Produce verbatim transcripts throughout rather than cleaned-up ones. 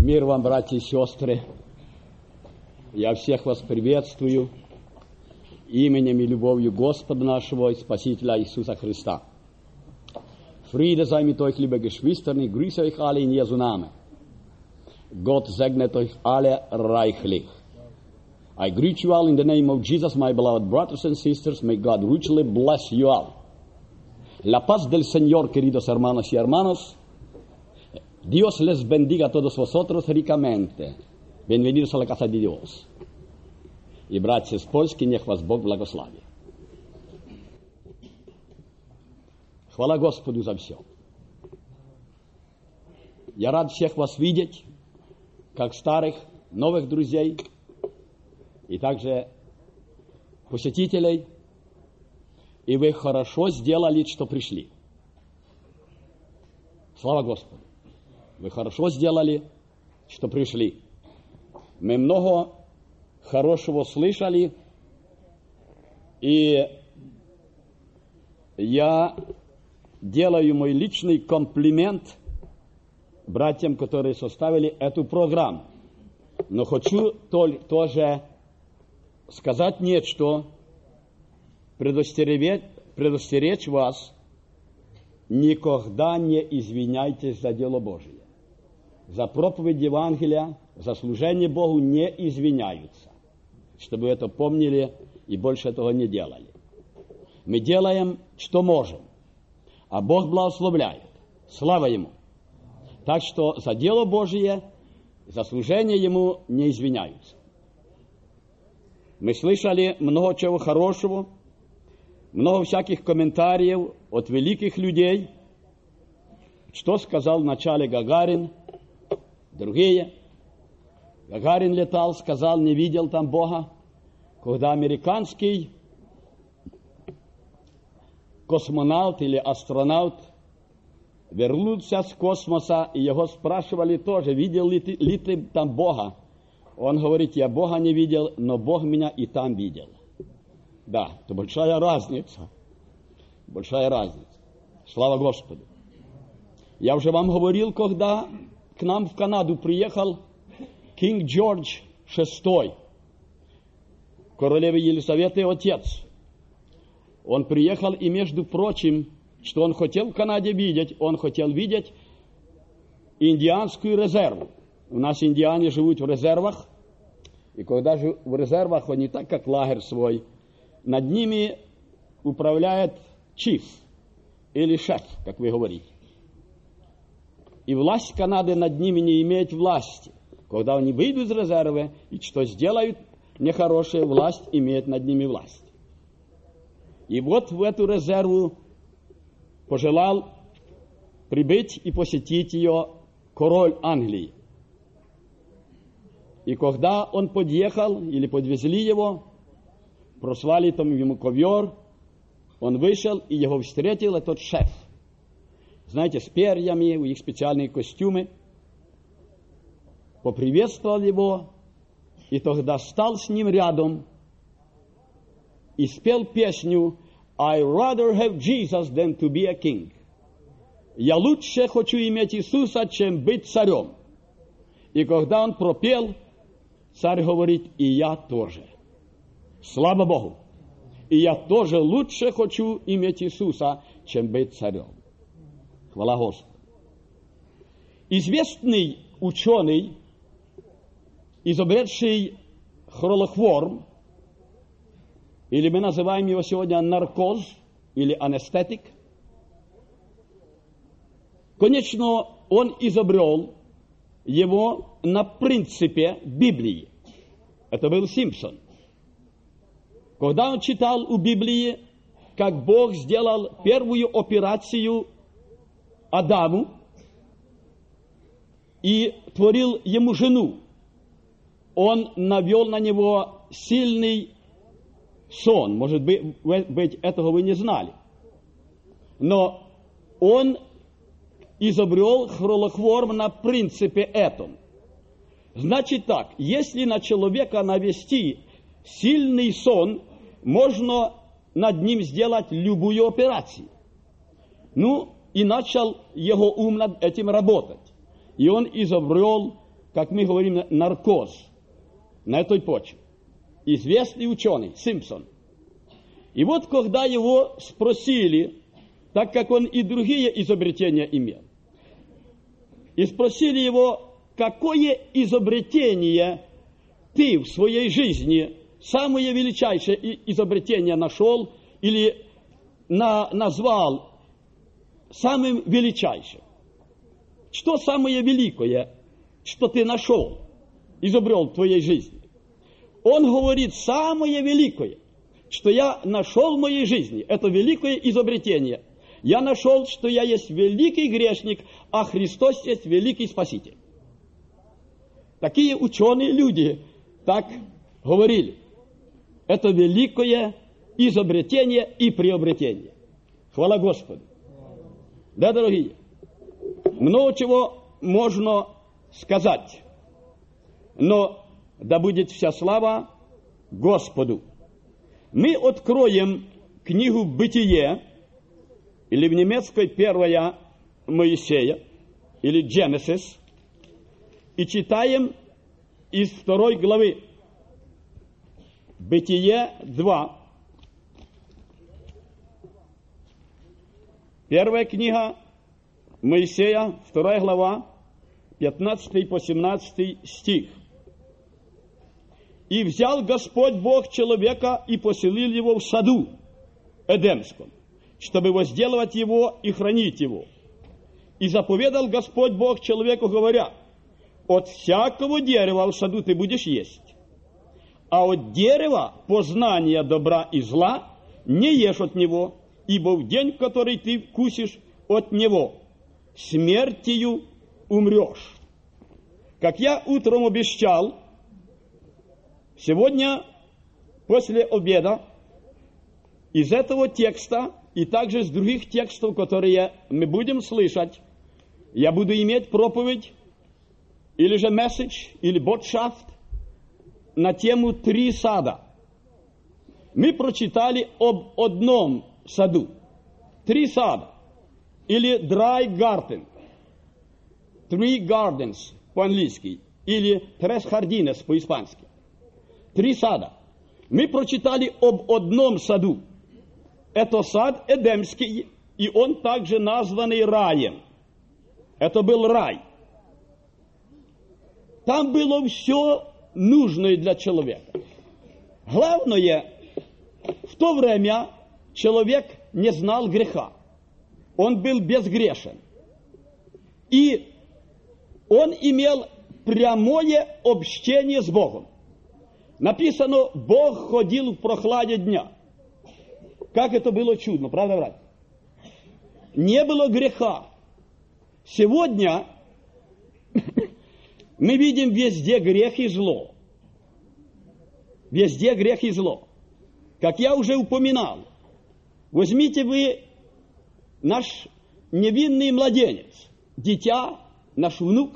Мир вам, братья и сестры. Я всех вас приветствую именем и любовью Господа нашего и Спасителя Иисуса Христа. Friede sei mit euch, liebe Geschwister, ich grüße euch alle in Jesu Namen. Gott segnet euch alle reichlich. I greet you all in the name of Jesus, my beloved brothers and sisters. May God richly bless you all. La paz del Señor, queridos hermanos y hermanos. Dios les bendiga a todos vosotros ricamente. Bienvenidos a la casa de Dios. И, братья с Польски, нех вас Бог благослови. Хвала Господу за все. Я рад всех вас видеть, как старых, новых друзей, и также посетителей. И вы хорошо сделали, что пришли. Слава Господу. Вы хорошо сделали, что пришли. Мы много хорошего слышали, и я делаю мой личный комплимент братьям, которые составили эту программу. Но хочу тоже сказать нечто, предостеречь, предостеречь вас: никогда не извиняйтесь за дело Божие. За проповедь Евангелия, за служение Богу не извиняются. Чтобы это помнили и больше этого не делали. Мы делаем, что можем, а Бог благословляет. Слава Ему. Так что за дело Божие, за служение Ему не извиняются. Мы слышали много чего хорошего, много всяких комментариев от великих людей, что сказал вначале Гагарин, другие. Гагарин летал, сказал, не видел там Бога. Когда американский космонавт или астронавт вернулся с космоса, и его спрашивали тоже, видел ли ты, ли ты там Бога. Он говорит, я Бога не видел, но Бог меня и там видел. Да, это большая разница. Большая разница. Слава Господу. Я уже вам говорил, когда к нам в Канаду приехал Кинг Джордж шестой, королевы Елизаветы отец. Он приехал, и, между прочим, что он хотел в Канаде видеть, он хотел видеть индианскую резерву. У нас индиане живут в резервах, и когда живут в резервах, они так, как лагерь свой, над ними управляет чиф, или шеф, как вы говорите. И власть Канады над ними не имеет власти. Когда они выйдут из резерва и что сделают нехорошее, власть имеет над ними власть. И вот в эту резерву пожелал прибыть и посетить ее король Англии. И когда он подъехал, или подвезли его, прослали там ему ковер, он вышел, и его встретил этот шеф. Знаете, с перьями, у них специальные костюмы. Поприветствовал его, и тогда стал с ним рядом и спел песню «I rather have Jesus than to be a king». Я лучше хочу иметь Иисуса, чем быть царем. И когда он пропел, царь говорит, и я тоже. Слава Богу! И я тоже лучше хочу иметь Иисуса, чем быть царем. Хвала Господу. Известный ученый, изобретший хлороформ, или мы называем его сегодня наркоз, или анестетик, конечно, он изобрел его на принципе Библии. Это был Симпсон. Когда он читал у Библии, как Бог сделал первую операцию Адаму и творил ему жену, он навел на него сильный сон. Может быть, этого вы не знали. Но он изобрел хлороформ на принципе этом. Значит так, если на человека навести сильный сон, можно над ним сделать любую операцию. Ну, и начал его ум над этим работать. И он изобрел как мы говорим, наркоз на этой почве. Известный ученый Симпсон. И вот когда его спросили, так как он и другие изобретения имел, и спросили его, какое изобретение ты в своей жизни, самое величайшее изобретение нашел или на, назвал самым величайшим? Что самое великое, что ты нашел, изобрел в твоей жизни? Он говорит, самое великое, что я нашел в моей жизни, это великое изобретение. Я нашел, что я есть великий грешник, а Христос есть великий Спаситель. Такие ученые люди так говорили. Это великое изобретение и приобретение. Хвала Господу. Да, дорогие, много чего можно сказать, но да будет вся слава Господу. Мы откроем книгу «Бытие», или в немецкой первая Моисея, или Genesis, и читаем из второй главы. Бытие два. Первая книга Моисея, вторая глава, пятнадцатый по семнадцатый стих. «И взял Господь Бог человека и поселил его в саду Эдемском, чтобы возделывать его и хранить его. И заповедал Господь Бог человеку, говоря, от всякого дерева в саду ты будешь есть, а от дерева познания добра и зла не ешь от него, ибо в день, в который ты вкусишь от него, смертью умрешь». Как я утром обещал, сегодня после обеда из этого текста и также из других текстов, которые мы будем слышать, я буду иметь проповедь, или же месседж, или ботшафт на тему «Три сада». Мы прочитали об одном саду. Три сада. Или dry garden. Three gardens по-английски. Или tres jardines по-испански. Три сада. Мы прочитали об одном саду. Это сад Эдемский, и он также названный раем. Это был рай. Там было все нужное для человека. Главное, в то время человек не знал греха. Он был безгрешен. И он имел прямое общение с Богом. Написано, Бог ходил в прохладе дня. Как это было чудно, правда, брат? Не было греха. Сегодня мы видим везде грех и зло. Везде грех и зло. Как я уже упоминал, возьмите вы наш невинный младенец, дитя, наш внук,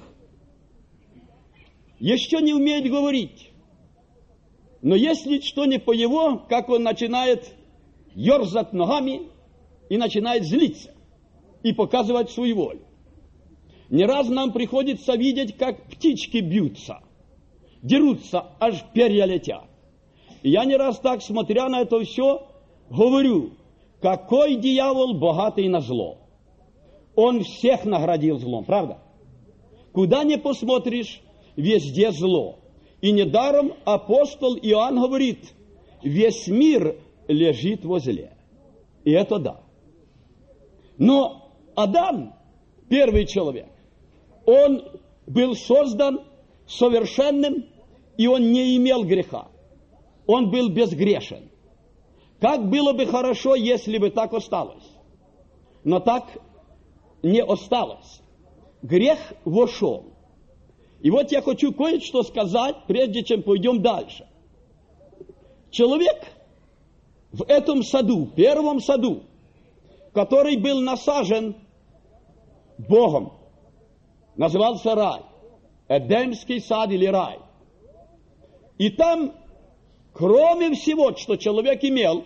еще не умеет говорить. Но если что не по его, как он начинает ерзать ногами и начинает злиться и показывать свою волю. Не раз нам приходится видеть, как птички бьются, дерутся, аж перья летят. И я не раз так, смотря на это все, говорю, какой дьявол богатый на зло. Он всех наградил злом, правда? Куда ни посмотришь, везде зло. И недаром апостол Иоанн говорит, весь мир лежит во зле. И это да. Но Адам, первый человек, он был создан совершенным, и он не имел греха. Он был безгрешен. Как было бы хорошо, если бы так осталось. Но так не осталось. Грех вошел. И вот я хочу кое-что сказать, прежде чем пойдем дальше. Человек в этом саду, первом саду, который был насажен Богом, назывался рай. Эдемский сад или рай. И там, кроме всего, что человек имел,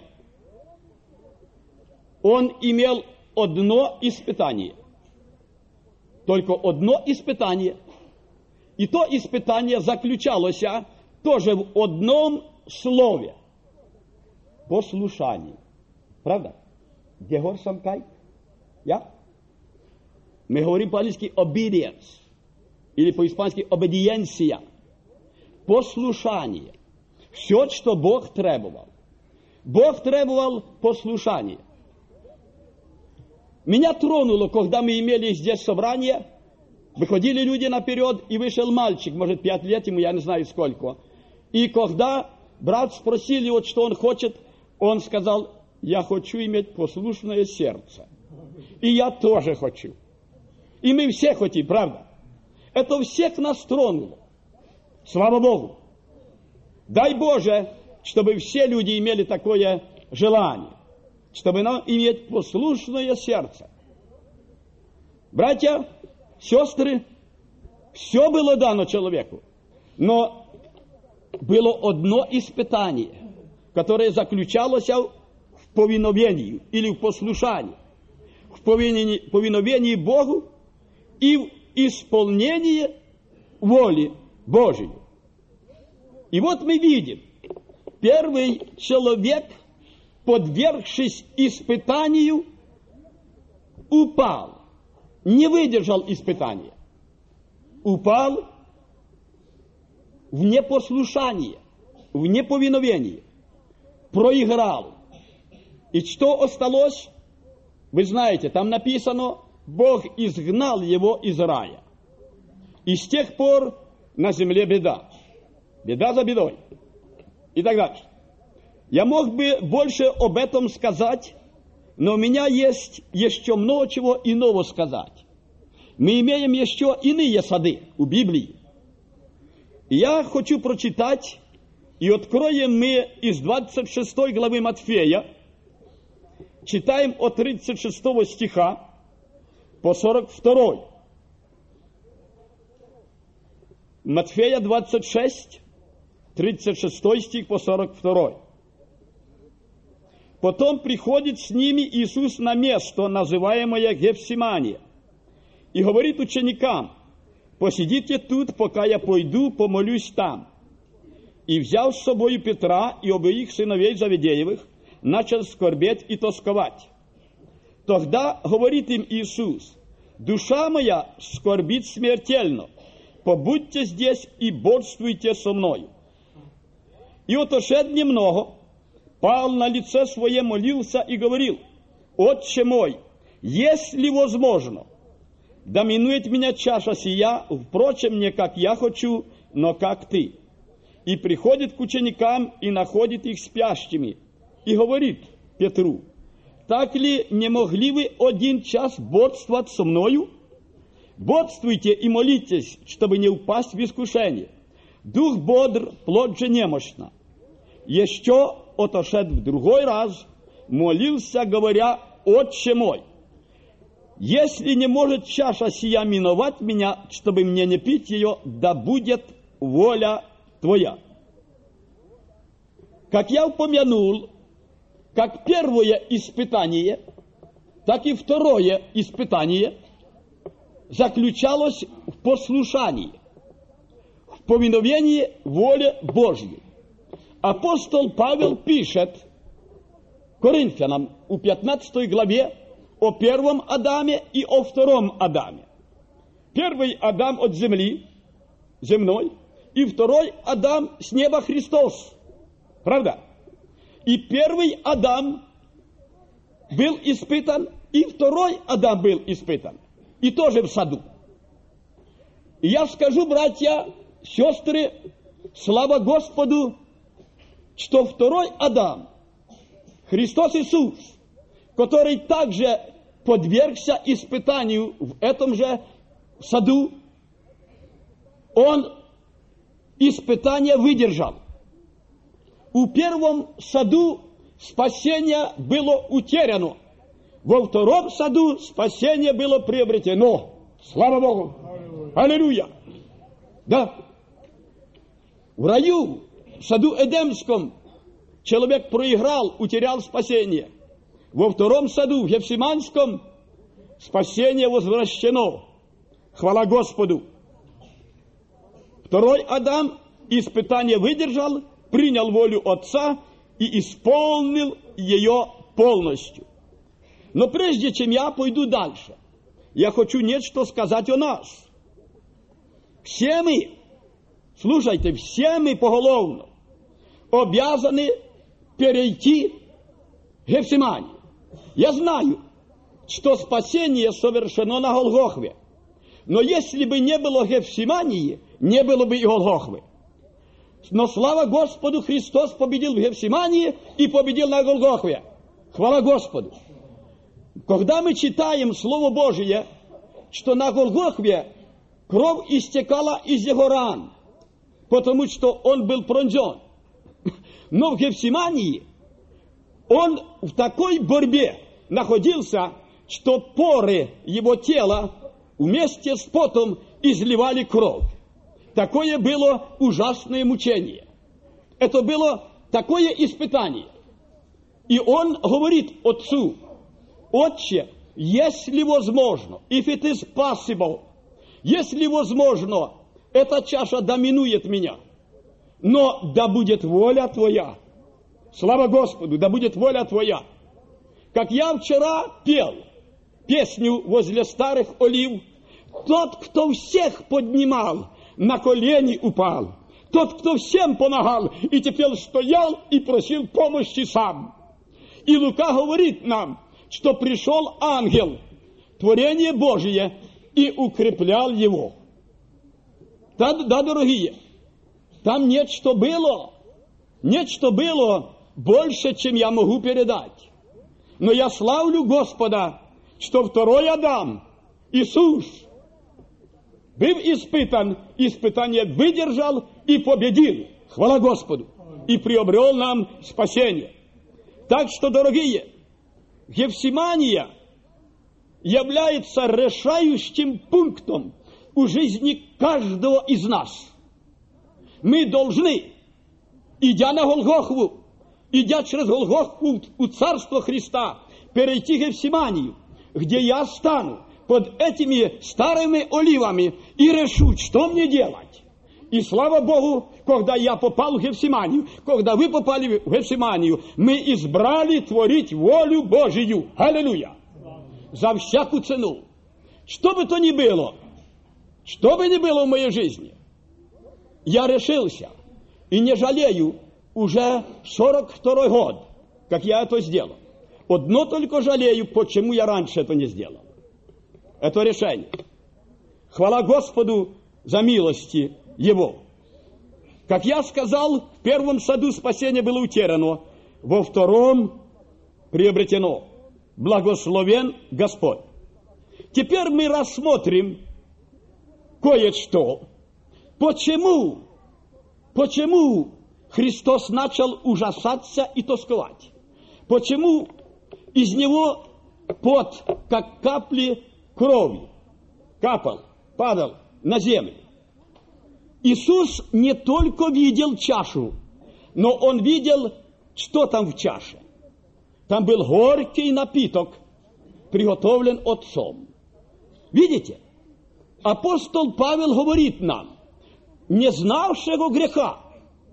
он имел одно испытание. Только одно испытание. И то испытание заключалось тоже в одном слове. Послушание. Правда? Дегор самкай? Я? Мы говорим по-английски obedience. Или по-испански obediencia. Послушание. Все, что Бог требовал. Бог требовал послушания. Меня тронуло, когда мы имели здесь собрание, выходили люди наперед, и вышел мальчик, может, пять лет ему, я не знаю сколько. И когда брат спросили, вот что он хочет, он сказал: я хочу иметь послушное сердце. И я тоже хочу. И мы все хотим, правда? Это всех нас тронуло. Слава Богу. Дай Боже, чтобы все люди имели такое желание, чтобы нам иметь послушное сердце. Братья, сестры, все было дано человеку, но было одно испытание, которое заключалось в повиновении или в послушании, в повиновении, повиновении Богу и в исполнении воли Божьей. И вот мы видим, первый человек, подвергшись испытанию, упал, не выдержал испытания, упал в непослушание, в неповиновение, проиграл. И что осталось? Вы знаете, там написано: Бог изгнал его из рая. И с тех пор на земле беда. Беда за бедой. И так дальше. Я мог бы больше об этом сказать, но у меня есть еще много чего иного сказать. Мы имеем еще иные сады у Библии. И я хочу прочитать, и откроем мы из двадцать шестой главы Матфея, читаем от тридцать шестого стиха по сорок второй. Матфея двадцать шесть, тридцать шестой стих по сорок второй. Потом приходит с ними Иисус на место, называемое Гефсимания, и говорит ученикам: посидите тут, пока я пойду, помолюсь там. И, взяв с собою Петра и обоих сыновей Завидеевых, начал скорбеть и тосковать. Тогда говорит им Иисус: душа моя скорбит смертельно, побудьте здесь и бодствуйте со мною. И отошед немного, пал на лице свое, молился и говорил: Отче мой, если возможно, да минует меня чаша сия, впрочем, не как я хочу, но как ты. И приходит к ученикам и находит их спящими, и говорит Петру: так ли не могли вы один час бодствовать со мною? Бодствуйте и молитесь, чтобы не упасть в искушение. Дух бодр, плоть же немощна. Еще отошед в другой раз, молился, говоря: Отче мой, если не может чаша сия миновать меня, чтобы мне не пить ее, да будет воля Твоя. Как я упомянул, как первое испытание, так и второе испытание заключалось в послушании, в повиновении воле Божьей. Апостол Павел пишет Коринфянам у пятнадцатой главе о первом Адаме и о втором Адаме. Первый Адам от земли, земной, и второй Адам с неба, Христос. Правда? И первый Адам был испытан, и второй Адам был испытан. И тоже в саду. И я скажу, братья, сестры, слава Господу, что второй Адам, Христос Иисус, который также подвергся испытанию в этом же саду, он испытание выдержал. У первом саду спасение было утеряно, во втором саду спасение было приобретено. Слава Богу! Аллилуйя! Да. В раю, в саду Эдемском, человек проиграл, утерял спасение. Во втором саду, в Гефсиманском, спасение возвращено. Хвала Господу! Второй Адам испытание выдержал, принял волю Отца и исполнил ее полностью. Но прежде чем я пойду дальше, я хочу нечто сказать о нас. Все мы, слушайте, все мы поголовно обязаны перейти в Гефсиманию. Я знаю, что спасение совершено на Голгофе. Но если бы не было Гефсимании, не было бы и Голгофы. Но слава Господу, Христос победил в Гефсимании и победил на Голгофе. Хвала Господу. Когда мы читаем Слово Божие, что на Голгофе кровь истекала из его ран, потому что он был пронзен. Но в Гефсимании он в такой борьбе находился, что поры его тела вместе с потом изливали кровь. Такое было ужасное мучение. Это было такое испытание. И он говорит Отцу: Отче, если возможно, if it is possible, если возможно, эта чаша доминует меня, но да будет воля Твоя. Слава Господу, да будет воля Твоя. Как я вчера пел песню возле старых олив: тот, кто всех поднимал, на колени упал. Тот, кто всем помогал, и теперь стоял и просил помощи сам. И Лука говорит нам, что пришел ангел, творение Божие, и укреплял его. Да, да, дорогие, там нечто было, нечто было больше, чем я могу передать. Но я славлю Господа, что второй Адам, Иисус, был испытан, испытание выдержал и победил. Хвала Господу. И приобрел нам спасение. Так что, дорогие, Гефсимания является решающим пунктом в жизни каждого из нас. Мы должны, идя на Голгофу, идя через Голгофу у Царства Христа, перейти в Гефсиманию, где я стану под этими старыми оливами и решу, что мне делать. И слава Богу, когда я попал в Гефсиманию, когда вы попали в Гефсиманию, мы избрали творить волю Божию. Аллилуйя! За всякую цену. Что бы то ни было, что бы ни было в моей жизни, я решился и не жалею уже сорок второй год, как я это сделал. Одно только жалею, почему я раньше это не сделал. Это решение. Хвала Господу за милости Его. Как я сказал, в первом саду спасение было утеряно, во втором приобретено. Благословен Господь. Теперь мы рассмотрим кое-что. Почему, почему Христос начал ужасаться и тосковать? Почему из него пот, как капли крови, капал, падал на землю? Иисус не только видел чашу, но Он видел, что там в чаше. Там был горький напиток, приготовлен Отцом. Видите? Апостол Павел говорит нам: не знавшего греха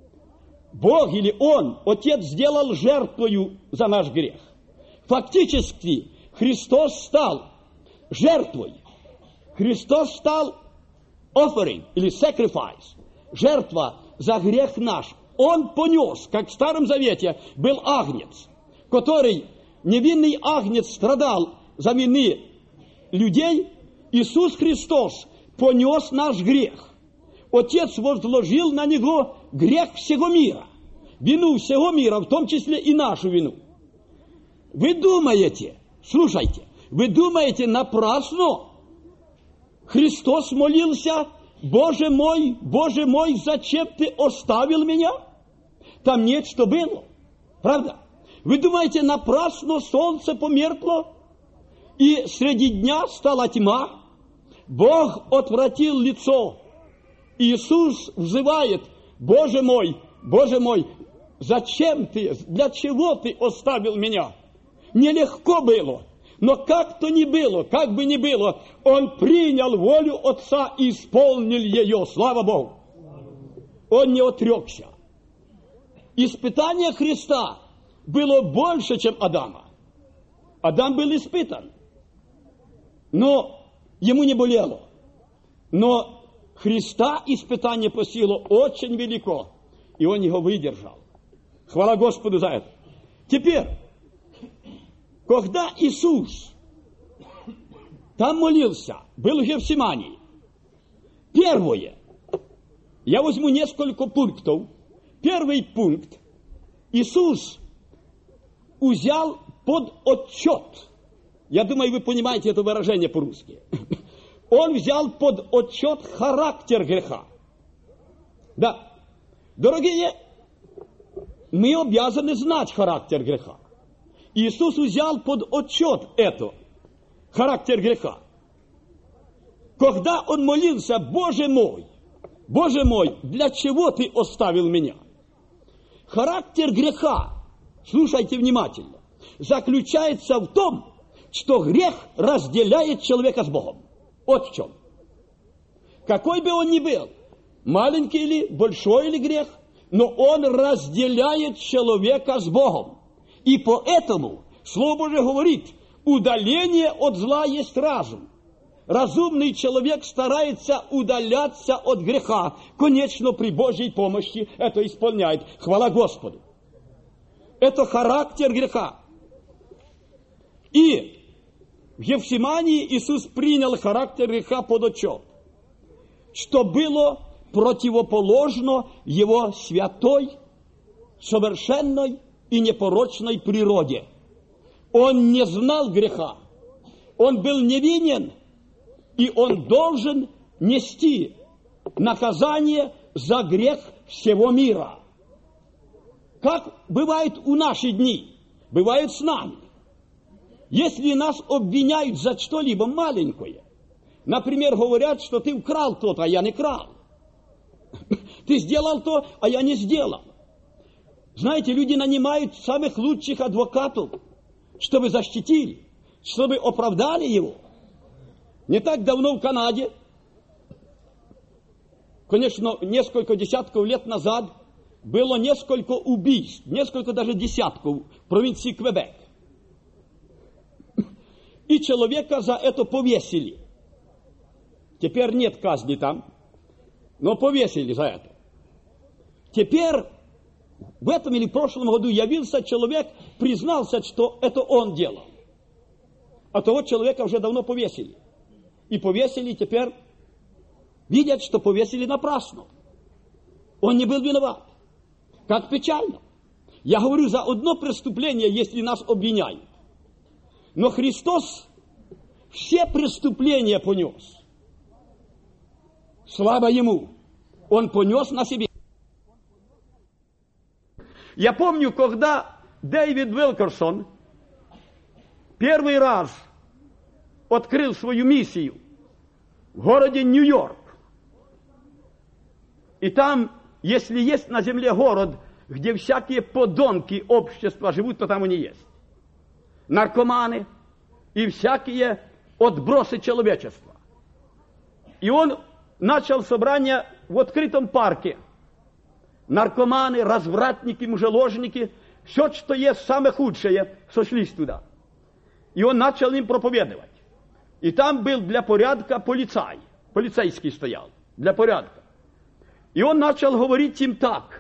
Бог или Он, Отец, сделал жертвою за наш грех. Фактически Христос стал жертвой. Христос стал offering или sacrifice, жертва за грех наш. Он понес, как в Старом Завете был агнец, который, невинный агнец, страдал за вины людей. Иисус Христос понес наш грех. Отец возложил на Него грех всего мира, вину всего мира, в том числе и нашу вину. Вы думаете, слушайте, вы думаете напрасно? Христос молился: Боже мой, Боже мой, зачем Ты оставил меня? Там нечто было, правда? Вы думаете, напрасно солнце померкло, и среди дня стала тьма? Бог отвратил лицо. Иисус взывает: Боже мой, Боже мой, зачем Ты, для чего Ты оставил меня? Нелегко было. Но как то ни было, как бы ни было, Он принял волю Отца и исполнил ее. Слава Богу! он не отрекся. Испытание Христа было больше, чем Адама. Адам был испытан, но ему не болело. Но Христа испытание постигло очень велико, и он его выдержал. Хвала Господу за это. Теперь, когда Иисус там молился, был в Гефсимании, первое, я возьму несколько пунктов. Первый пункт. Иисус взял под отчет. Я думаю, вы понимаете это выражение по-русски. Он взял под отчет характер греха. Да. Дорогие, мы обязаны знать характер греха. Иисус взял под отчет это, характер греха. Когда он молился: Боже мой, Боже мой, для чего ты оставил меня? Характер греха, слушайте внимательно, заключается в том, что грех разделяет человека с Богом. Вот в чем. Какой бы он ни был, маленький или большой или грех, но он разделяет человека с Богом. И поэтому Слово Божие говорит: удаление от зла есть разум. Разумный человек старается удаляться от греха. Конечно, при Божьей помощи это исполняет. Хвала Господу. Это характер греха. И в Гефсимании Иисус принял характер греха под отчет, что было противоположно его святой, совершенной и непорочной природе. Он не знал греха. Он был невинен. И он должен нести наказание за грех всего мира. Как бывает у наши дни, бывает с нами. Если нас обвиняют за что-либо маленькое, например, говорят, что ты украл то-то, а я не крал. Ты сделал то, а я не сделал. Знаете, люди нанимают самых лучших адвокатов, чтобы защитили, чтобы оправдали его. Не так давно в Канаде, конечно, несколько десятков лет назад, было несколько убийств, несколько даже десятков в провинции Квебек. И человека за это повесили. Теперь нет казни там, но повесили за это. Теперь в этом или в прошлом году явился человек, признался, что это он делал. А того человека уже давно повесили. И повесили теперь, видят, что повесили напрасно. Он не был виноват. Как печально. Я говорю, за одно преступление, если нас обвиняют. Но Христос все преступления понес. Слава Ему. Он понес на себе. Я помню, когда Дэвид Уилкерсон первый раз открыл свою миссию в городе Нью-Йорк. И там, если есть на земле город, где всякие подонки общества живут, то там они есть. Наркоманы и всякие отбросы человечества. И он начал собрание в открытом парке. Наркоманы, развратники, мужеложники, все, что есть самое худшее, сошлись туда. И он начал им проповедовать. И там был для порядка полицай. Полицейский стоял для порядка. И он начал говорить им так: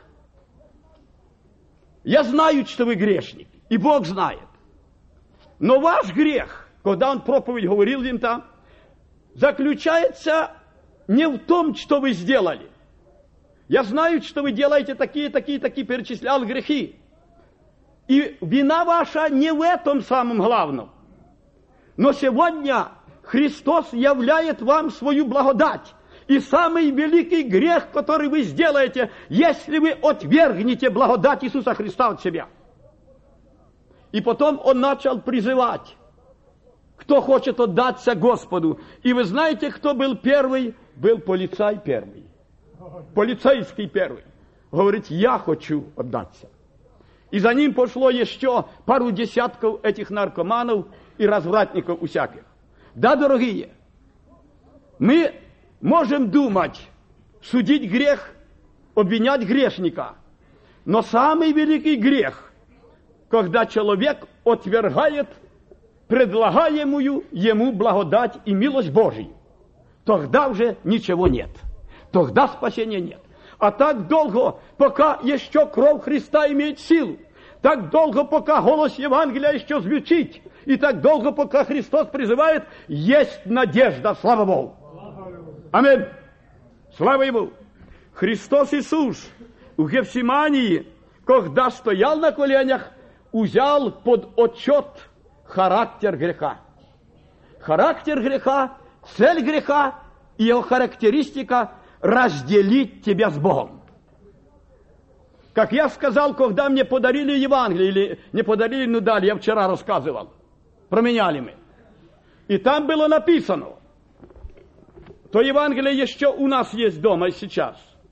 я знаю, что вы грешники, и Бог знает. Но ваш грех, когда он проповедь говорил им там, заключается не в том, что вы сделали. Я знаю, что вы делаете такие, такие, такие, перечислял грехи. И вина ваша не в этом самом главном. Но сегодня Христос являет вам свою благодать. И самый великий грех, который вы сделаете, если вы отвергнете благодать Иисуса Христа от себя. И потом он начал призывать, кто хочет отдаться Господу. И вы знаете, кто был первый? Был полицай первый. Полицейский первый. Говорит, я хочу отдаться. И за ним пошло еще пару десятков этих наркоманов и развратников всяких. Да, дорогие, мы можем думать, судить грех, обвинять грешника. Но самый великий грех, когда человек отвергает предлагаемую ему благодать и милость Божию. Тогда уже ничего нет. Тогда спасения нет. А так долго, пока еще кровь Христа имеет силу, так долго, пока голос Евангелия еще звучит, и так долго, пока Христос призывает, есть надежда, слава Богу. Аминь. Слава Ему. Христос Иисус в Гефсимании, когда стоял на коленях, взял под отчет характер греха. Характер греха, цель греха и его характеристика – разделить тебя с Богом. Как я сказал, когда мне подарили Евангелие, или не подарили, но дали, я вчера рассказывал, променяли мы. И там было написано, то Евангелие еще у нас есть дома и сейчас.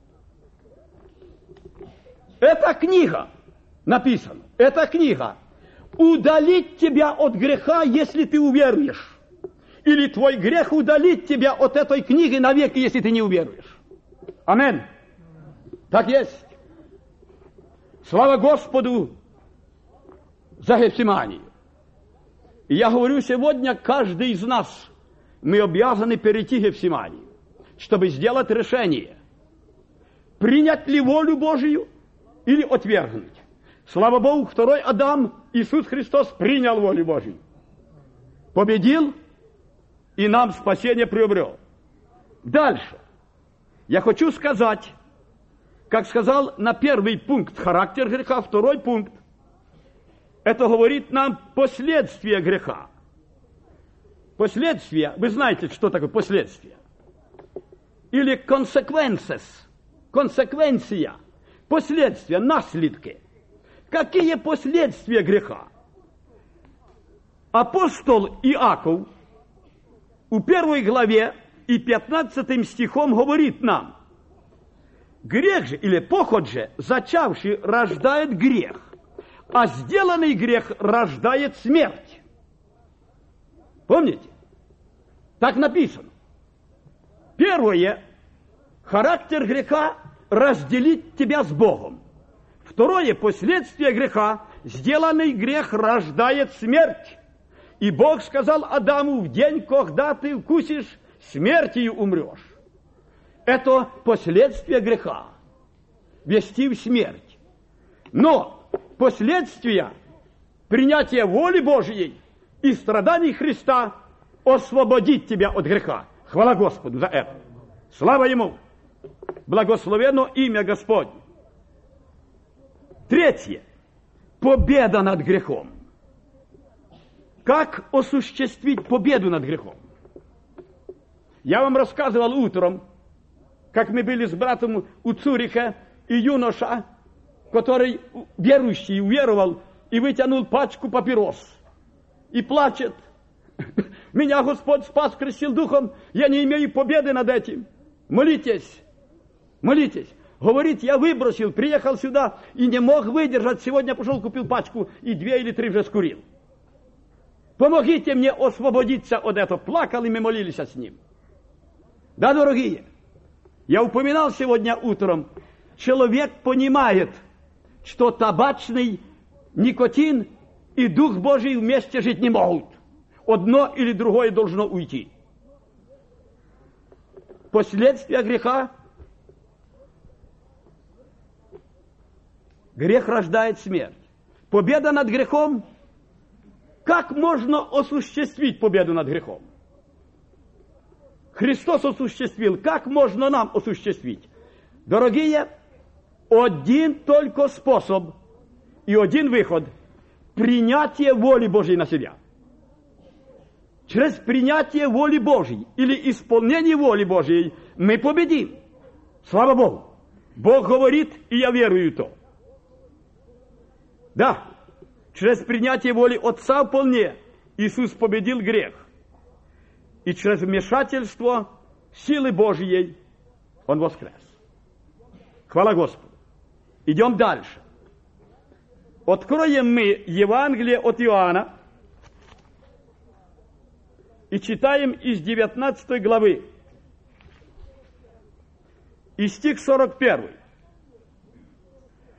Эта книга, написано, эта книга удалит тебя от греха, если ты уверуешь. Или твой грех удалит тебя от этой книги навеки, если ты не уверуешь. Аминь. Так есть. Слава Господу за Гефсиманию. И я говорю сегодня, каждый из нас, мы обязаны перейти Гефсиманию, чтобы сделать решение, принять ли волю Божию или отвергнуть. Слава Богу, второй Адам, Иисус Христос, принял волю Божию. Победил и нам спасение приобрел. Дальше. Я хочу сказать, как сказал на первый пункт характер греха, второй пункт, это говорит нам последствия греха. Последствия, вы знаете, что такое последствия? Или consequences, консеквенция, последствия, наследки. Какие последствия греха? Апостол Иаков у первой главе и пятнадцатым стихом говорит нам, грех же, или похоть же, зачавший, рождает грех, а сделанный грех рождает смерть. Помните? Так написано. Первое, характер греха разделить тебя с Богом. Второе, последствие греха, сделанный грех рождает смерть. И Бог сказал Адаму, в день, когда ты вкусишь, смертью умрешь. Это последствия греха. Вести в смерть. Но последствия принятия воли Божьей и страданий Христа освободит тебя от греха. Хвала Господу за это. Слава Ему. Благословенно имя Господне. Третье. Победа над грехом. Как осуществить победу над грехом? Я вам рассказывал утром, как мы были с братом у Цюриха, и юноша, который верующий, уверовал, и вытянул пачку папирос. И плачет. Меня Господь спас, крестил духом, я не имею победы над этим. Молитесь, молитесь. Говорит, я выбросил, приехал сюда и не мог выдержать. Сегодня пошел, купил пачку и две или три уже скурил. Помогите мне освободиться от этого. Плакал, и мы молились с ним. Да, дорогие, я упоминал сегодня утром, человек понимает, что табачный никотин и Дух Божий вместе жить не могут. Одно или другое должно уйти. Последствия греха. Грех рождает смерть. Победа над грехом. Как можно осуществить победу над грехом? Христос осуществил. Как можно нам осуществить? Дорогие, один только способ и один выход – принятие воли Божьей на себя. Через принятие воли Божьей или исполнение воли Божьей мы победим. Слава Богу. Бог говорит, и я верую в то. Да, через принятие воли Отца вполне Иисус победил грех. И через вмешательство силы Божьей Он воскрес. Хвала Господу. Идем дальше. Откроем мы Евангелие от Иоанна и читаем из девятнадцатой главы. И стих сорок первый.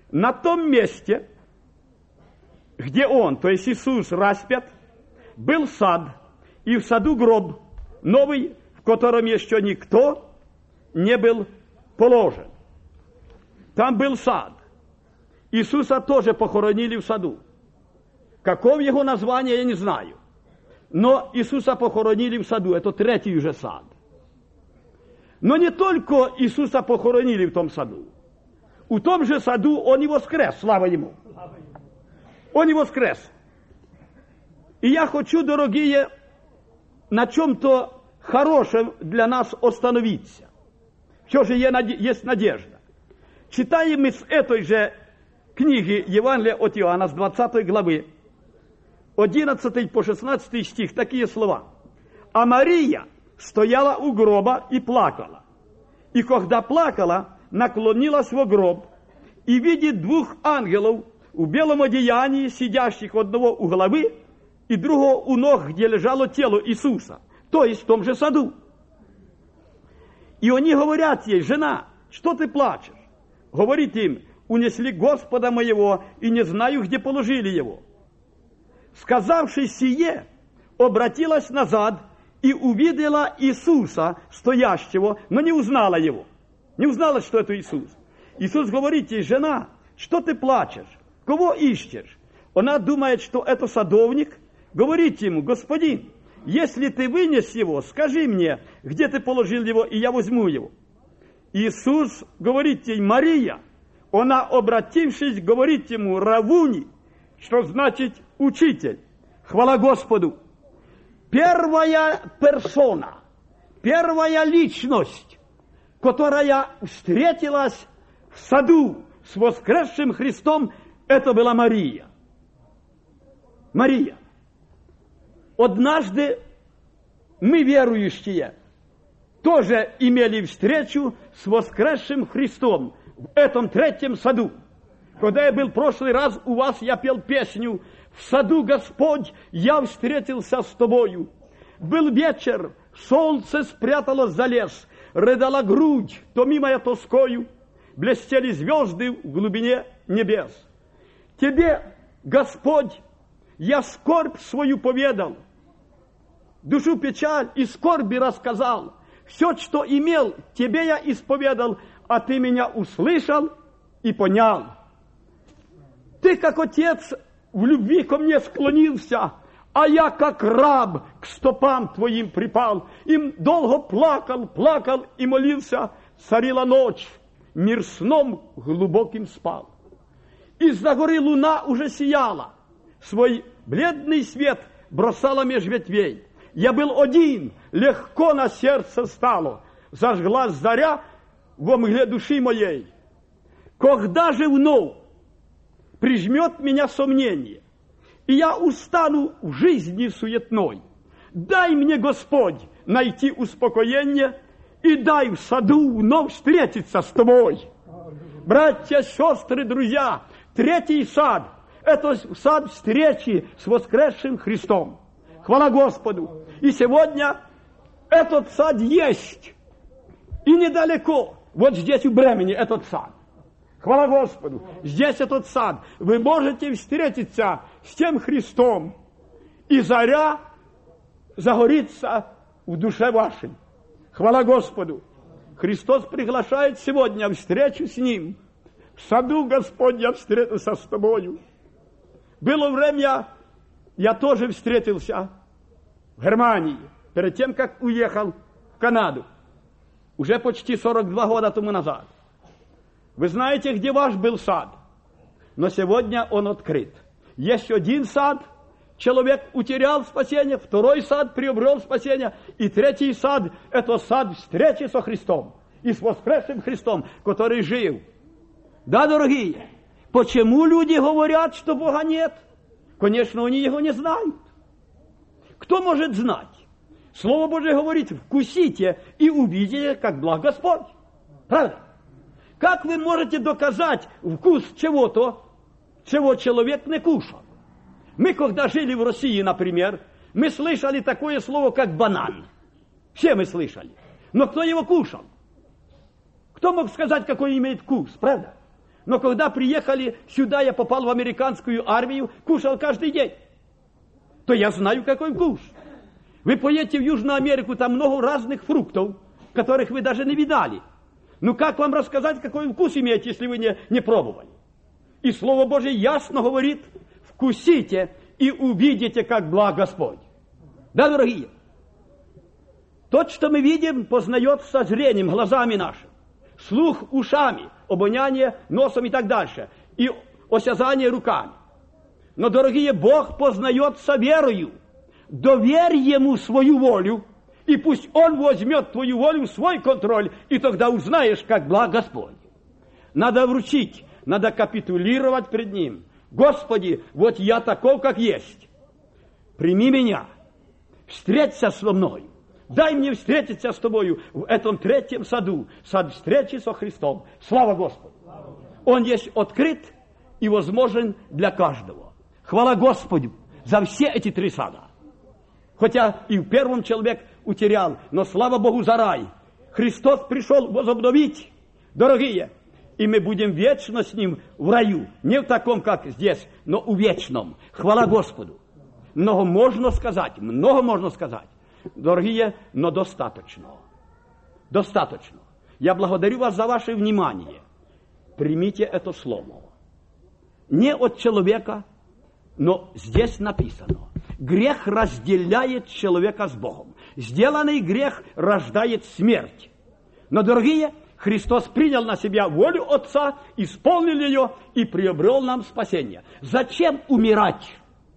на том месте, где он, то есть Иисус, распят, был сад, и в саду гроб новый, в котором еще никто не был положен. Там был сад. Иисуса тоже похоронили в саду. Каков его название, я не знаю. Но Иисуса похоронили в саду, это третий уже сад. Но не только Иисуса похоронили в том саду. У том же саду он и воскрес, слава ему. Он и воскрес. И я хочу, дорогие, на чем-то хорошем для нас остановиться. Все же есть надежда. Читаем мы с этой же книги Евангелия от Иоанна, с двадцатой главы, одиннадцатый по шестнадцатый стих, такие слова. «А Мария стояла у гроба и плакала. И когда плакала, наклонилась во гроб, и видит двух ангелов в белом одеянии, сидящих одного у головы и другого у ног, где лежало тело Иисуса, то есть в том же саду. И они говорят ей: жена, что ты плачешь? Говорит им: унесли Господа моего, и не знаю, где положили его. Сказавши сие, обратилась назад и увидела Иисуса, стоящего, но не узнала его. Не узнала, что это Иисус. Иисус говорит ей: жена, что ты плачешь? Кого ищешь? Она думает, что это садовник. Говорит ему: господин, если ты вынес его, скажи мне, где ты положил его, и я возьму его. Иисус говорит ей: Мария. Она, обратившись, говорит ему: Равуни, что значит учитель. Хвала Господу. Первая персона, первая личность, которая встретилась в саду с воскресшим Христом, это была Мария. Мария. Однажды мы, верующие, тоже имели встречу с воскресшим Христом в этом третьем саду. Когда я был в прошлый раз у вас, я пел песню «В саду, Господь, я встретился с тобою». Был вечер, солнце спряталось за лес, рыдала грудь, томимая тоскою, блестели звезды в глубине небес. Тебе, Господь, я скорбь свою поведал, душу печаль и скорби рассказал. Все, что имел, тебе я исповедал, а ты меня услышал и понял. Ты, как отец, в любви ко мне склонился, а я, как раб, к стопам твоим припал. Им долго плакал, плакал и молился. Царила ночь, мир сном глубоким спал. Из-за горы луна уже сияла, свой бледный свет бросала меж ветвей. Я был один, легко на сердце стало, зажглась заря во мгле души моей. Когда же вновь прижмет меня сомнение, и я устану в жизни суетной, дай мне, Господь, найти успокоение, и дай в саду вновь встретиться с тобой. Братья, сестры, друзья, третий сад – это сад встречи с воскресшим Христом. Хвала Господу! И сегодня этот сад есть, и недалеко, вот здесь у Бремени этот сад. Хвала Господу! Здесь этот сад. Вы можете встретиться с тем Христом, и заря загорится в душе вашей. Хвала Господу! Христос приглашает сегодня встречу с Ним. В саду, Господь, я встретился с Тобою. Было время, я тоже встретился в Германии, перед тем, как уехал в Канаду. Уже почти сорок два года тому назад. Вы знаете, где ваш был сад? Но сегодня он открыт. Есть один сад, человек утерял спасение, второй сад приобрел спасение, и третий сад – это сад встречи со Христом и с воскресшим Христом, который жил. Да, дорогие, почему люди говорят, что Бога нет? Конечно, они Его не знают. Кто может знать? Слово Божие говорит: вкусите и увидите, как благ Господь. Правда? Как вы можете доказать вкус чего-то, чего человек не кушал? Мы, когда жили в России, например, мы слышали такое слово, как банан. Все мы слышали. Но кто его кушал? Кто мог сказать, какой имеет вкус, правда? Но когда приехали сюда, я попал в американскую армию, кушал каждый день. То я знаю, какой вкус. Вы поедете в Южную Америку, там много разных фруктов, которых вы даже не видали. Ну как вам рассказать, какой вкус имеете, если вы не, не пробовали? И Слово Божье ясно говорит, вкусите и увидите, как благ Господь. Да, дорогие? То, что мы видим, познается зрением, глазами нашими. Слух ушами, обоняние носом и так дальше. И осязание руками. Но, дорогие, Бог познается верою. Доверь Ему свою волю, и пусть Он возьмет твою волю в свой контроль, и тогда узнаешь, как благ Господь. Надо вручить, надо капитулировать пред Ним. Господи, вот я таков, как есть. Прими меня, встреться со мною. Дай мне встретиться с тобою в этом третьем саду, сад встречи со Христом. Слава Господу! Он есть открыт и возможен для каждого. Хвала Господу за все эти три сада. Хотя и в первом человек утерял, но слава Богу за рай. Христос пришел возобновить, дорогие, и мы будем вечно с Ним в раю. Не в таком, как здесь, но в вечном. Хвала Господу! Много можно сказать, много можно сказать. Дорогие, но достаточно. Достаточно. Я благодарю вас за ваше внимание. Примите это слово. Не от человека, но здесь написано. Грех разделяет человека с Богом. Сделанный грех рождает смерть. Но, дорогие, Христос принял на себя волю Отца, исполнил ее и приобрел нам спасение. Зачем умирать,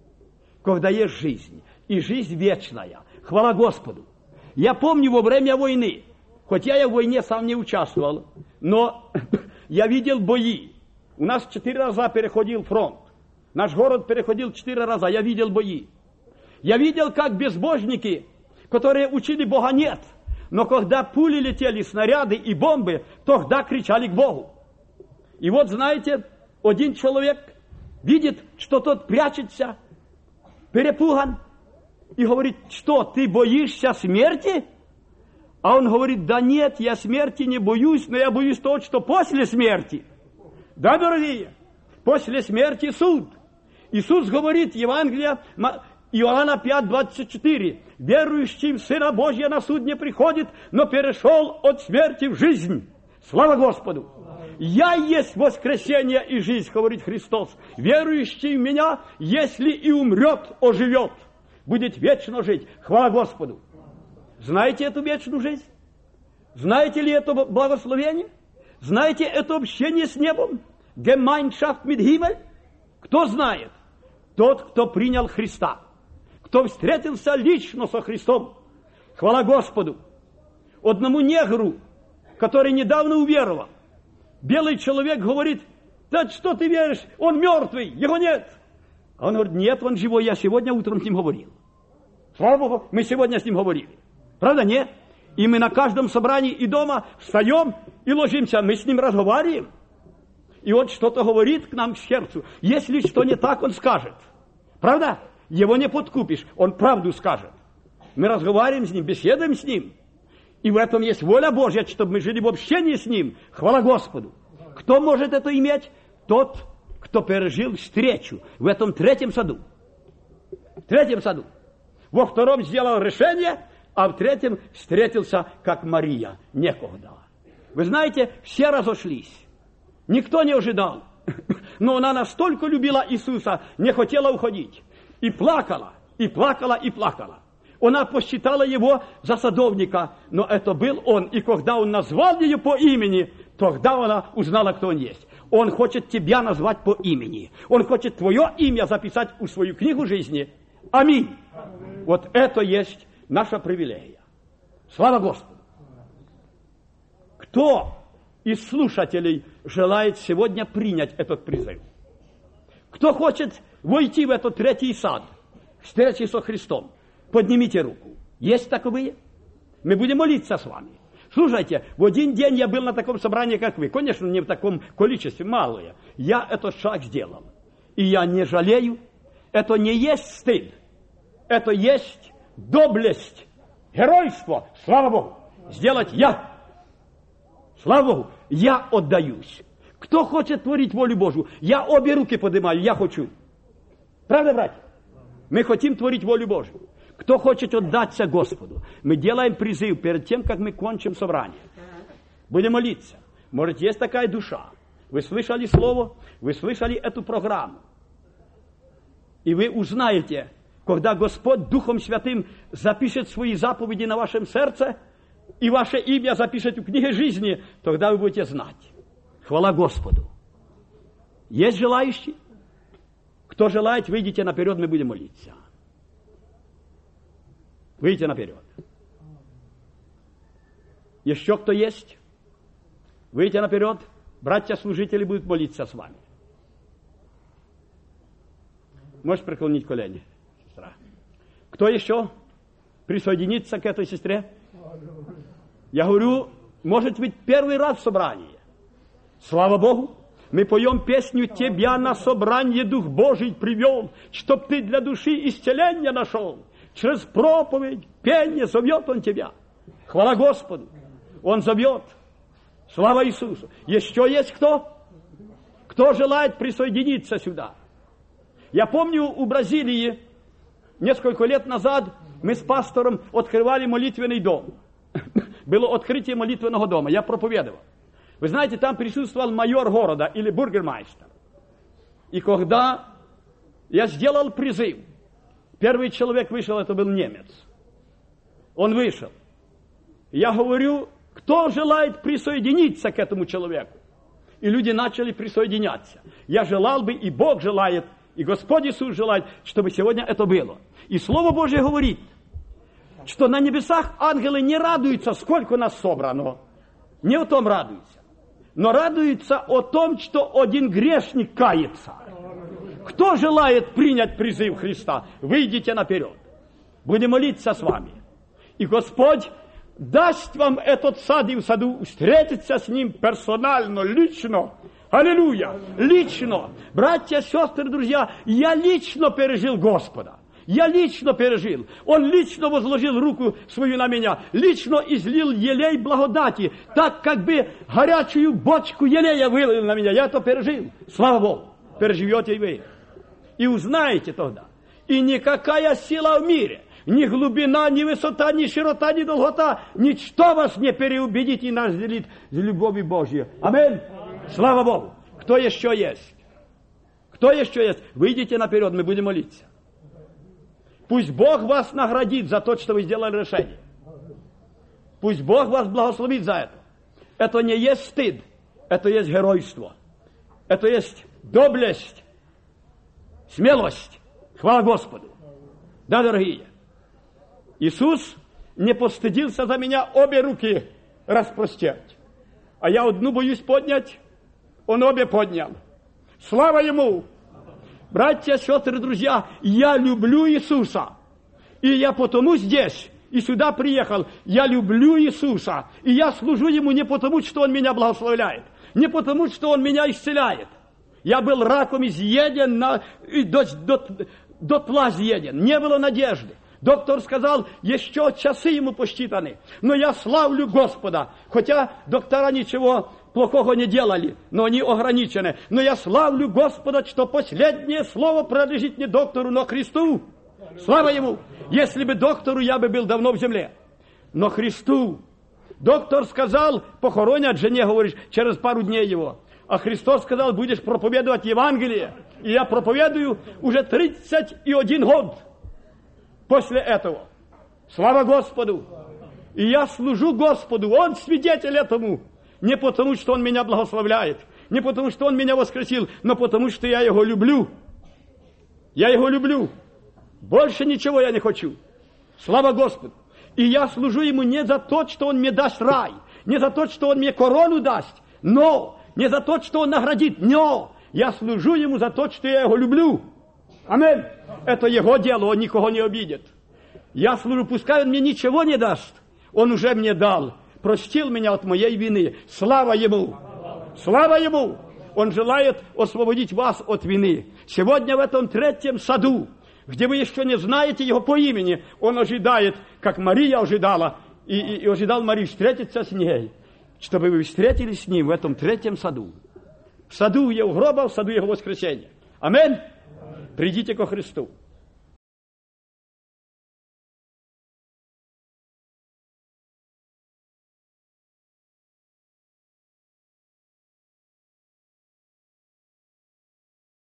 когда есть жизнь? И жизнь вечная. Хвала Господу. Я помню во время войны, хотя я в войне сам не участвовал, но я видел бои. У нас четыре раза переходил фронт. Наш город переходил четыре раза. Я видел бои. Я видел, как безбожники, которые учили Бога, нет. Но когда пули летели, снаряды и бомбы, тогда кричали к Богу. И вот, знаете, один человек видит, что тот прячется, перепуган, и говорит, что, ты боишься смерти? А он говорит, да нет, я смерти не боюсь, но я боюсь того, что после смерти. Да, дорогие, после смерти суд. Иисус говорит, Евангелие, Иоанна пять, двадцать четыре, верующий в Сына Божия на суд не приходит, но перешел от смерти в жизнь. Слава Господу! Я есть воскресение и жизнь, говорит Христос. Верующий в Меня, если и умрет, оживет. Будет вечно жить. Хвала Господу! Знаете эту вечную жизнь? Знаете ли это благословение? Знаете это общение с небом? Gemeinschaft mit Himmel? Кто знает? Тот, кто принял Христа. Кто встретился лично со Христом. Хвала Господу! Одному негру, который недавно уверовал, белый человек говорит, да что ты веришь, он мертвый, его нет. А он говорит, нет, он живой, я сегодня утром с ним говорил. Слава Богу, мы сегодня с ним говорили. Правда, нет? И мы на каждом собрании и дома встаем и ложимся, мы с ним разговариваем. И он что-то говорит к нам к сердцу. Если что не так, он скажет. Правда? Его не подкупишь, он правду скажет. Мы разговариваем с ним, беседуем с ним. И в этом есть воля Божья, чтобы мы жили в общении с ним. Хвала Господу! Кто может это иметь? Тот, кто пережил встречу в этом третьем саду. В третьем саду. Во втором сделал решение, а в третьем встретился, как Мария, некогда. Вы знаете, все разошлись. Никто не ожидал. Но она настолько любила Иисуса, не хотела уходить. И плакала, и плакала, и плакала. Она посчитала его за садовника, но это был он. И когда он назвал ее по имени, тогда она узнала, кто он есть. Он хочет тебя назвать по имени. Он хочет твое имя записать в свою книгу жизни. Аминь. Аминь. Вот это есть наша привилегия. Слава Господу. Кто из слушателей желает сегодня принять этот призыв? Кто хочет войти в этот третий сад, встречи со Христом? Поднимите руку. Есть таковые? Мы будем молиться с вами. Слушайте, в один день я был на таком собрании, как вы. Конечно, не в таком количестве, малое. Я этот шаг сделал. И я не жалею. Это не есть стыд. Это есть доблесть, геройство. Слава Богу. Сделать я. Слава Богу. Я отдаюсь. Кто хочет творить волю Божью? Я обе руки поднимаю, я хочу. Правда, братья? Мы хотим творить волю Божью. Кто хочет отдаться Господу? Мы делаем призыв перед тем, как мы кончим собрание. Будем молиться. Может, есть такая душа. Вы слышали слово, вы слышали эту программу. И вы узнаете, когда Господь Духом Святым запишет свои заповеди на вашем сердце, и ваше имя запишет в книге жизни, тогда вы будете знать. Хвала Господу. Есть желающие? Кто желает, выйдите наперед, мы будем молиться. Выйдите наперед. Еще кто есть? Выйдите наперед. Братья-служители будут молиться с вами. Можешь преклонить колени, сестра? Кто еще присоединится к этой сестре? Я говорю, может быть, первый раз в собрании. Слава Богу! Мы поем песню «Тебя на собрание Дух Божий привел, чтоб ты для души исцеление нашел». Через проповедь, пение зовет Он тебя. Хвала Господу! Он зовет. Слава Иисусу! Еще есть кто? Кто желает присоединиться сюда? Я помню, у Бразилии несколько лет назад мы с пастором открывали молитвенный дом. Было открытие молитвенного дома. Я проповедовал. Вы знаете, там присутствовал майор города или бургермайстер. И когда я сделал призыв, первый человек вышел, это был немец. Он вышел. Я говорю, кто желает присоединиться к этому человеку? И люди начали присоединяться. Я желал бы, и Бог желает, и Господь Иисус желает, чтобы сегодня это было. И Слово Божье говорит, что на небесах ангелы не радуются, сколько нас собрано. Не о том радуются. Но радуются о том, что один грешник кается. Кто желает принять призыв Христа, выйдите наперед. Будем молиться с вами. И Господь даст вам этот сад и в саду встретиться с Ним персонально, лично. Аллилуйя! Лично. Братья, сестры, друзья, я лично пережил Господа. Я лично пережил. Он лично возложил руку свою на меня. Лично излил елей благодати. Так, как бы горячую бочку елея вылил на меня. Я это пережил. Слава Богу. Переживете и вы. И узнаете тогда. И никакая сила в мире, ни глубина, ни высота, ни широта, ни долгота, ничто вас не переубедит и нас делит с любовью Божьей. Аминь. Слава Богу. Кто еще есть? Кто еще есть? Выйдите наперед, мы будем молиться. Пусть Бог вас наградит за то, что вы сделали решение. Пусть Бог вас благословит за это. Это не есть стыд, это есть геройство. Это есть доблесть, смелость. Хвала Господу. Да, дорогие. Иисус не постыдился за меня обе руки распростерть. А я одну боюсь поднять, Он обе поднял. Слава Ему! Братья, сестры, друзья, я люблю Иисуса. И я потому здесь и сюда приехал. Я люблю Иисуса. И я служу Ему не потому, что Он меня благословляет. Не потому, что Он меня исцеляет. Я был раком изъеден, на, и до, до, до тла изъеден. Не было надежды. Доктор сказал, еще часы ему посчитаны. Но я славлю Господа. Хотя доктора ничего плохого не делали, но они ограничены. Но я славлю Господа, что последнее слово принадлежит не доктору, но Христу. Слава Ему! Если бы доктору, я бы был давно в земле. Но Христу. Доктор сказал, похоронят жене, говоришь, через пару дней его. А Христос сказал, будешь проповедовать Евангелие. И я проповедую уже тридцать один год после этого. Слава Господу! И я служу Господу. Он свидетель этому. Не потому, что Он меня благословляет, не потому, что Он меня воскресил, но потому, что я Его люблю. Я Его люблю. Больше ничего я не хочу. Слава Господу. И я служу Ему не за то, что Он мне даст рай, не за то, что Он мне корону даст, но не за то, что Он наградит, но я служу Ему за то, что я Его люблю. Аминь. Это Его дело, Он никого не обидит. Я служу, пускай Он мне ничего не даст, Он уже мне дал. Простил меня от моей вины. Слава Ему! Слава Ему! Он желает освободить вас от вины. Сегодня в этом третьем саду, где вы еще не знаете Его по имени, Он ожидает, как Мария ожидала, и, и, и ожидал Марию встретиться с ней, чтобы вы встретились с Ним в этом третьем саду. В саду Его гроба, в саду Его воскресения. Аминь. Придите ко Христу.